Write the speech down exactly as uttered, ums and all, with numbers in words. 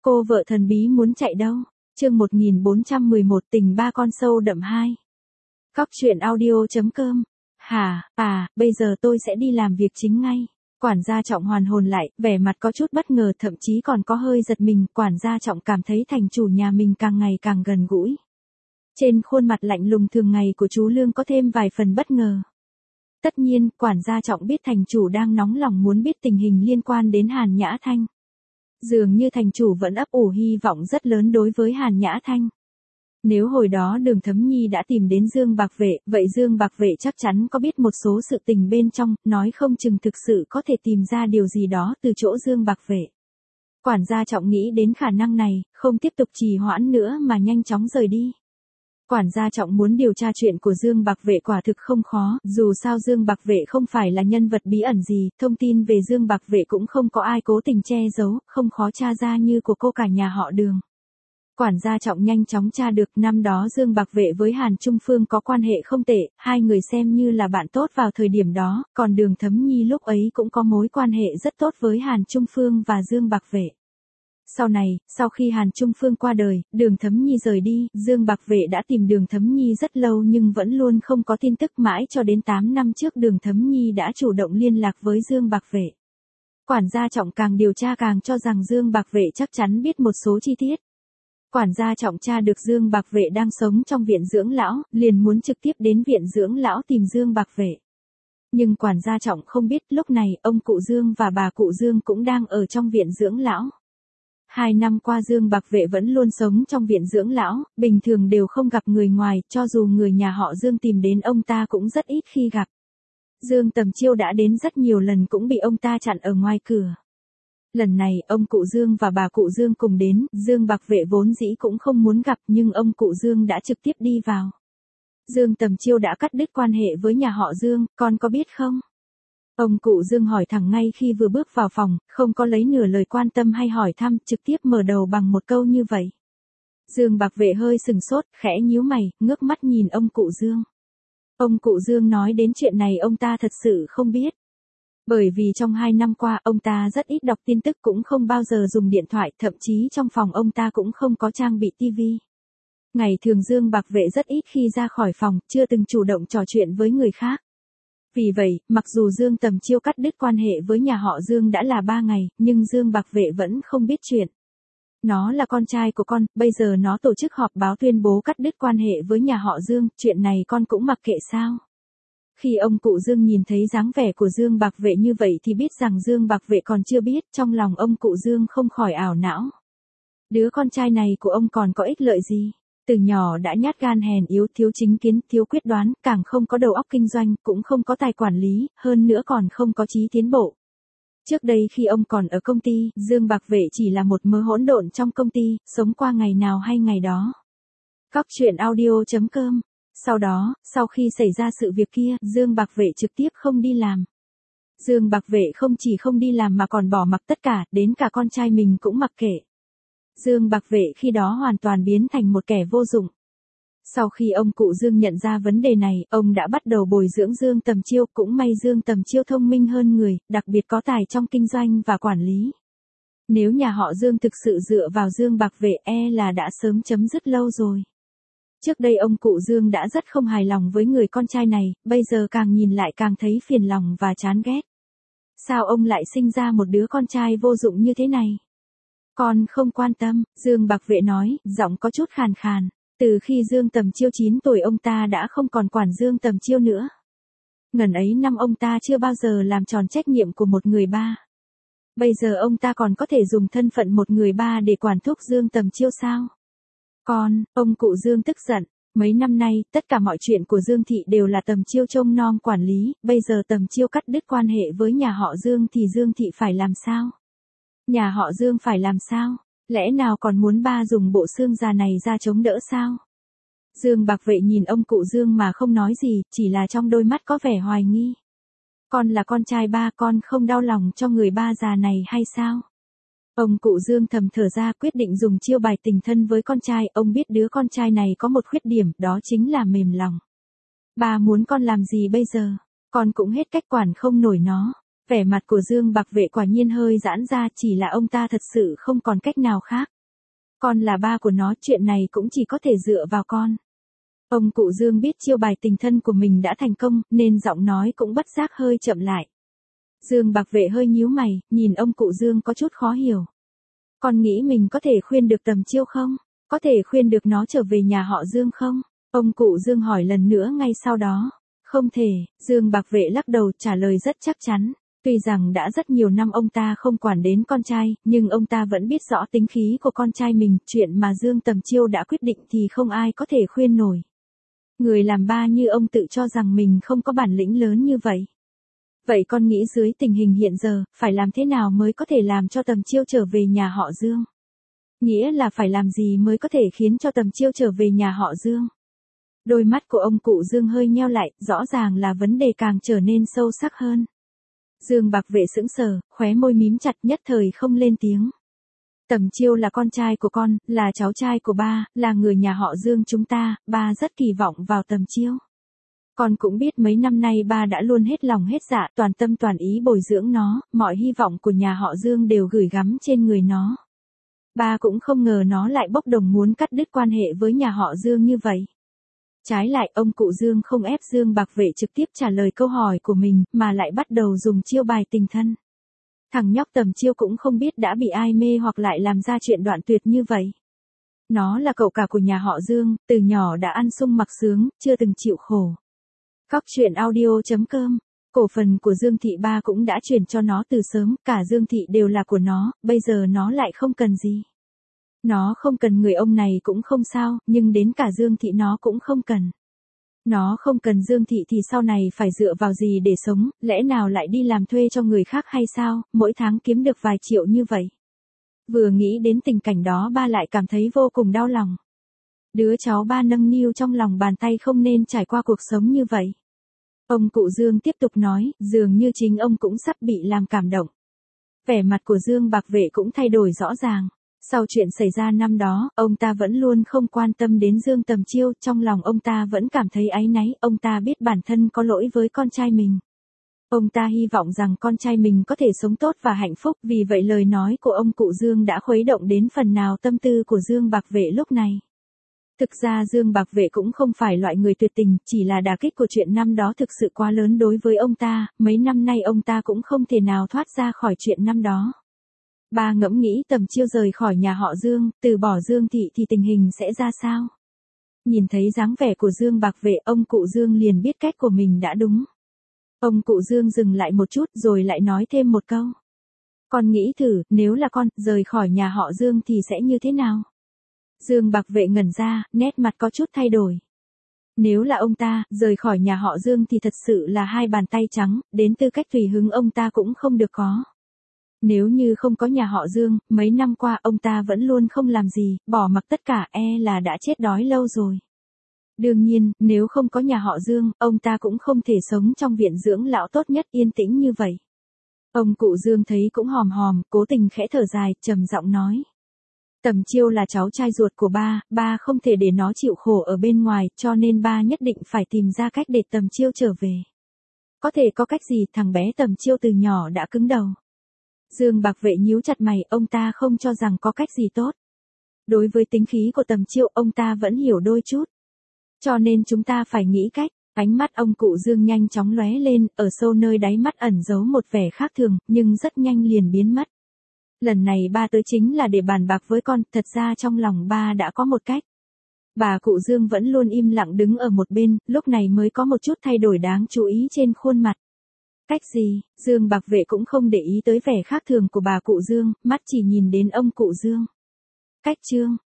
Cô vợ thần bí muốn chạy đâu? Chương một nghìn bốn trăm mười một tình ba con sâu đậm hai. Cóc truyện audio chấm com. Hả, à, bây giờ tôi sẽ đi làm việc chính ngay. Quản gia Trọng hoàn hồn lại, vẻ mặt có chút bất ngờ, thậm chí còn có hơi giật mình. Quản gia Trọng cảm thấy thành chủ nhà mình càng ngày càng gần gũi. Trên khuôn mặt lạnh lùng thường ngày của chú Lương có thêm vài phần bất ngờ. Tất nhiên, quản gia Trọng biết thành chủ đang nóng lòng muốn biết tình hình liên quan đến Hàn Nhã Thanh. Dường như thành chủ vẫn ấp ủ hy vọng rất lớn đối với Hàn Nhã Thanh. Nếu hồi đó Đường Thấm Nhi đã tìm đến Dương Bạc Vệ, vậy Dương Bạc Vệ chắc chắn có biết một số sự tình bên trong, nói không chừng thực sự có thể tìm ra điều gì đó từ chỗ Dương Bạc Vệ. Quản gia Trọng nghĩ đến khả năng này, không tiếp tục trì hoãn nữa mà nhanh chóng rời đi. Quản gia Trọng muốn điều tra chuyện của Dương Bạc Vệ quả thực không khó, dù sao Dương Bạc Vệ không phải là nhân vật bí ẩn gì, thông tin về Dương Bạc Vệ cũng không có ai cố tình che giấu, không khó tra ra như của cô cả nhà họ Đường. Quản gia Trọng nhanh chóng tra được năm đó Dương Bạc Vệ với Hàn Trung Phương có quan hệ không tệ, hai người xem như là bạn tốt vào thời điểm đó, còn Đường Thấm Nhi lúc ấy cũng có mối quan hệ rất tốt với Hàn Trung Phương và Dương Bạc Vệ. Sau này, sau khi Hàn Trung Phương qua đời, Đường Thấm Nhi rời đi, Dương Bạc Vệ đã tìm Đường Thấm Nhi rất lâu nhưng vẫn luôn không có tin tức, mãi cho đến tám năm trước Đường Thấm Nhi đã chủ động liên lạc với Dương Bạc Vệ. Quản gia Trọng càng điều tra càng cho rằng Dương Bạc Vệ chắc chắn biết một số chi tiết. Quản gia Trọng tra được Dương Bạc Vệ đang sống trong viện dưỡng lão, liền muốn trực tiếp đến viện dưỡng lão tìm Dương Bạc Vệ. Nhưng quản gia Trọng không biết lúc này ông cụ Dương và bà cụ Dương cũng đang ở trong viện dưỡng lão. Hai năm qua Dương Bạc Vệ vẫn luôn sống trong viện dưỡng lão, bình thường đều không gặp người ngoài, cho dù người nhà họ Dương tìm đến ông ta cũng rất ít khi gặp. Dương Tầm Chiêu đã đến rất nhiều lần cũng bị ông ta chặn ở ngoài cửa. Lần này, ông cụ Dương và bà cụ Dương cùng đến, Dương Bạc Vệ vốn dĩ cũng không muốn gặp nhưng ông cụ Dương đã trực tiếp đi vào. Dương Tầm Chiêu đã cắt đứt quan hệ với nhà họ Dương, con có biết không? Ông cụ Dương hỏi thẳng ngay khi vừa bước vào phòng, không có lấy nửa lời quan tâm hay hỏi thăm, trực tiếp mở đầu bằng một câu như vậy. Dương Bạc Vệ hơi sừng sốt, khẽ nhíu mày, ngước mắt nhìn ông cụ Dương. Ông cụ Dương nói đến chuyện này ông ta thật sự không biết. Bởi vì trong hai năm qua ông ta rất ít đọc tin tức, cũng không bao giờ dùng điện thoại, thậm chí trong phòng ông ta cũng không có trang bị tivi. Ngày thường Dương Bạc Vệ rất ít khi ra khỏi phòng, chưa từng chủ động trò chuyện với người khác. Vì vậy, mặc dù Dương Tầm Chiêu cắt đứt quan hệ với nhà họ Dương đã là ba ngày, nhưng Dương Bạc Vệ vẫn không biết chuyện. Nó là con trai của con, bây giờ nó tổ chức họp báo tuyên bố cắt đứt quan hệ với nhà họ Dương, chuyện này con cũng mặc kệ sao? Khi ông cụ Dương nhìn thấy dáng vẻ của Dương Bạc Vệ như vậy thì biết rằng Dương Bạc Vệ còn chưa biết, trong lòng ông cụ Dương không khỏi ảo não. Đứa con trai này của ông còn có ích lợi gì? Từ nhỏ đã nhát gan hèn yếu, thiếu chính kiến, thiếu quyết đoán, càng không có đầu óc kinh doanh, cũng không có tài quản lý, hơn nữa còn không có chí tiến bộ. Trước đây khi ông còn ở công ty, Dương Bạc Vệ chỉ là một mớ hỗn độn trong công ty, sống qua ngày nào hay ngày đó. Cóc truyện audio chấm com. Sau đó, sau khi xảy ra sự việc kia, Dương Bạc Vệ trực tiếp không đi làm. Dương Bạc Vệ không chỉ không đi làm mà còn bỏ mặc tất cả, đến cả con trai mình cũng mặc kệ. Dương Bạc Vệ khi đó hoàn toàn biến thành một kẻ vô dụng. Sau khi ông cụ Dương nhận ra vấn đề này, ông đã bắt đầu bồi dưỡng Dương Tầm Chiêu, cũng may Dương Tầm Chiêu thông minh hơn người, đặc biệt có tài trong kinh doanh và quản lý. Nếu nhà họ Dương thực sự dựa vào Dương Bạc Vệ e là đã sớm chấm dứt lâu rồi. Trước đây ông cụ Dương đã rất không hài lòng với người con trai này, bây giờ càng nhìn lại càng thấy phiền lòng và chán ghét. Sao ông lại sinh ra một đứa con trai vô dụng như thế này? Con không quan tâm, Dương Bạc Vệ nói, giọng có chút khàn khàn. Từ khi Dương Tầm Chiêu chín tuổi ông ta đã không còn quản Dương Tầm Chiêu nữa. Ngần ấy năm ông ta chưa bao giờ làm tròn trách nhiệm của một người ba. Bây giờ ông ta còn có thể dùng thân phận một người ba để quản thúc Dương Tầm Chiêu sao? Con, ông cụ Dương tức giận. Mấy năm nay, tất cả mọi chuyện của Dương Thị đều là Tầm Chiêu trông nom quản lý, bây giờ Tầm Chiêu cắt đứt quan hệ với nhà họ Dương thì Dương Thị phải làm sao? Nhà họ Dương phải làm sao? Lẽ nào còn muốn ba dùng bộ xương già này ra chống đỡ sao? Dương Bạc Vệ nhìn ông cụ Dương mà không nói gì, chỉ là trong đôi mắt có vẻ hoài nghi. Con là con trai ba, con không đau lòng cho người ba già này hay sao? Ông cụ Dương thầm thở ra, quyết định dùng chiêu bài tình thân với con trai. Ông biết đứa con trai này có một khuyết điểm, đó chính là mềm lòng. Ba muốn con làm gì bây giờ? Con cũng hết cách quản không nổi nó. Vẻ mặt của Dương Bạc Vệ quả nhiên hơi giãn ra, chỉ là ông ta thật sự không còn cách nào khác. Con là ba của nó, chuyện này cũng chỉ có thể dựa vào con. Ông cụ Dương biết chiêu bài tình thân của mình đã thành công, nên giọng nói cũng bất giác hơi chậm lại. Dương Bạc Vệ hơi nhíu mày, nhìn ông cụ Dương có chút khó hiểu. Con nghĩ mình có thể khuyên được Tầm Chiêu không? Có thể khuyên được nó trở về nhà họ Dương không? Ông cụ Dương hỏi lần nữa ngay sau đó. Không thể, Dương Bạc Vệ lắc đầu trả lời rất chắc chắn. Tuy rằng đã rất nhiều năm ông ta không quản đến con trai, nhưng ông ta vẫn biết rõ tính khí của con trai mình, chuyện mà Dương Tầm Chiêu đã quyết định thì không ai có thể khuyên nổi. Người làm ba như ông tự cho rằng mình không có bản lĩnh lớn như vậy. Vậy con nghĩ dưới tình hình hiện giờ, phải làm thế nào mới có thể làm cho Tầm Chiêu trở về nhà họ Dương? Nghĩa là phải làm gì mới có thể khiến cho Tầm Chiêu trở về nhà họ Dương? Đôi mắt của ông cụ Dương hơi nheo lại, rõ ràng là vấn đề càng trở nên sâu sắc hơn. Dương Bạc Vệ sững sờ, khóe môi mím chặt, nhất thời không lên tiếng. Tầm Chiêu là con trai của con, là cháu trai của ba, là người nhà họ Dương chúng ta, ba rất kỳ vọng vào Tầm Chiêu. Con cũng biết mấy năm nay ba đã luôn hết lòng hết dạ, toàn tâm toàn ý bồi dưỡng nó, mọi hy vọng của nhà họ Dương đều gửi gắm trên người nó. Ba cũng không ngờ nó lại bốc đồng muốn cắt đứt quan hệ với nhà họ Dương như vậy. Trái lại, ông cụ Dương không ép Dương Bạc Vệ trực tiếp trả lời câu hỏi của mình, mà lại bắt đầu dùng chiêu bài tình thân. Thằng nhóc Tầm Chiêu cũng không biết đã bị ai mê hoặc lại làm ra chuyện đoạn tuyệt như vậy. Nó là cậu cả của nhà họ Dương, từ nhỏ đã ăn sung mặc sướng, chưa từng chịu khổ. Cóc truyện audio chấm com. Cổ phần của Dương Thị ba cũng đã chuyển cho nó từ sớm, cả Dương Thị đều là của nó, bây giờ nó lại không cần gì. Nó không cần người ông này cũng không sao, nhưng đến cả Dương Thị nó cũng không cần. Nó không cần Dương Thị thì sau này phải dựa vào gì để sống, lẽ nào lại đi làm thuê cho người khác hay sao, mỗi tháng kiếm được vài triệu như vậy. Vừa nghĩ đến tình cảnh đó ba lại cảm thấy vô cùng đau lòng. Đứa cháu ba nâng niu trong lòng bàn tay không nên trải qua cuộc sống như vậy. Ông cụ Dương tiếp tục nói, dường như chính ông cũng sắp bị làm cảm động. Vẻ mặt của Dương Bạc Vệ cũng thay đổi rõ ràng. Sau chuyện xảy ra năm đó, ông ta vẫn luôn không quan tâm đến Dương Tầm Chiêu, trong lòng ông ta vẫn cảm thấy áy náy, ông ta biết bản thân có lỗi với con trai mình. Ông ta hy vọng rằng con trai mình có thể sống tốt và hạnh phúc, vì vậy lời nói của ông cụ Dương đã khuấy động đến phần nào tâm tư của Dương Bạc Vệ lúc này. Thực ra Dương Bạc Vệ cũng không phải loại người tuyệt tình, chỉ là đả kích của chuyện năm đó thực sự quá lớn đối với ông ta, mấy năm nay ông ta cũng không thể nào thoát ra khỏi chuyện năm đó. Ba ngẫm nghĩ Tầm Chiêu rời khỏi nhà họ Dương, từ bỏ Dương Thị thì tình hình sẽ ra sao? Nhìn thấy dáng vẻ của Dương Bạc Vệ, ông cụ Dương liền biết cách của mình đã đúng. Ông cụ Dương dừng lại một chút rồi lại nói thêm một câu. Con nghĩ thử, nếu là con, rời khỏi nhà họ Dương thì sẽ như thế nào? Dương Bạc Vệ ngẩn ra, nét mặt có chút thay đổi. Nếu là ông ta, rời khỏi nhà họ Dương thì thật sự là hai bàn tay trắng, đến tư cách tùy hứng ông ta cũng không được có. Nếu như không có nhà họ Dương, mấy năm qua ông ta vẫn luôn không làm gì, bỏ mặc tất cả, e là đã chết đói lâu rồi. Đương nhiên, nếu không có nhà họ Dương, ông ta cũng không thể sống trong viện dưỡng lão tốt nhất yên tĩnh như vậy. Ông cụ Dương thấy cũng hòm hòm, cố tình khẽ thở dài, trầm giọng nói. Tầm Chiêu là cháu trai ruột của ba, ba không thể để nó chịu khổ ở bên ngoài, cho nên ba nhất định phải tìm ra cách để Tầm Chiêu trở về. Có thể có cách gì, thằng bé Tầm Chiêu từ nhỏ đã cứng đầu. Dương Bạc Vệ nhíu chặt mày, ông ta không cho rằng có cách gì tốt. Đối với tính khí của Tầm Chiêu, ông ta vẫn hiểu đôi chút. Cho nên chúng ta phải nghĩ cách. Ánh mắt ông cụ Dương nhanh chóng lóe lên, ở sâu nơi đáy mắt ẩn giấu một vẻ khác thường, nhưng rất nhanh liền biến mất. Lần này ba tới chính là để bàn bạc với con, thật ra trong lòng ba đã có một cách. Bà cụ Dương vẫn luôn im lặng đứng ở một bên, lúc này mới có một chút thay đổi đáng chú ý trên khuôn mặt. Cách gì? Dương Bạc Vệ cũng không để ý tới vẻ khác thường của bà cụ Dương, mắt chỉ nhìn đến ông cụ Dương. Cách Trương,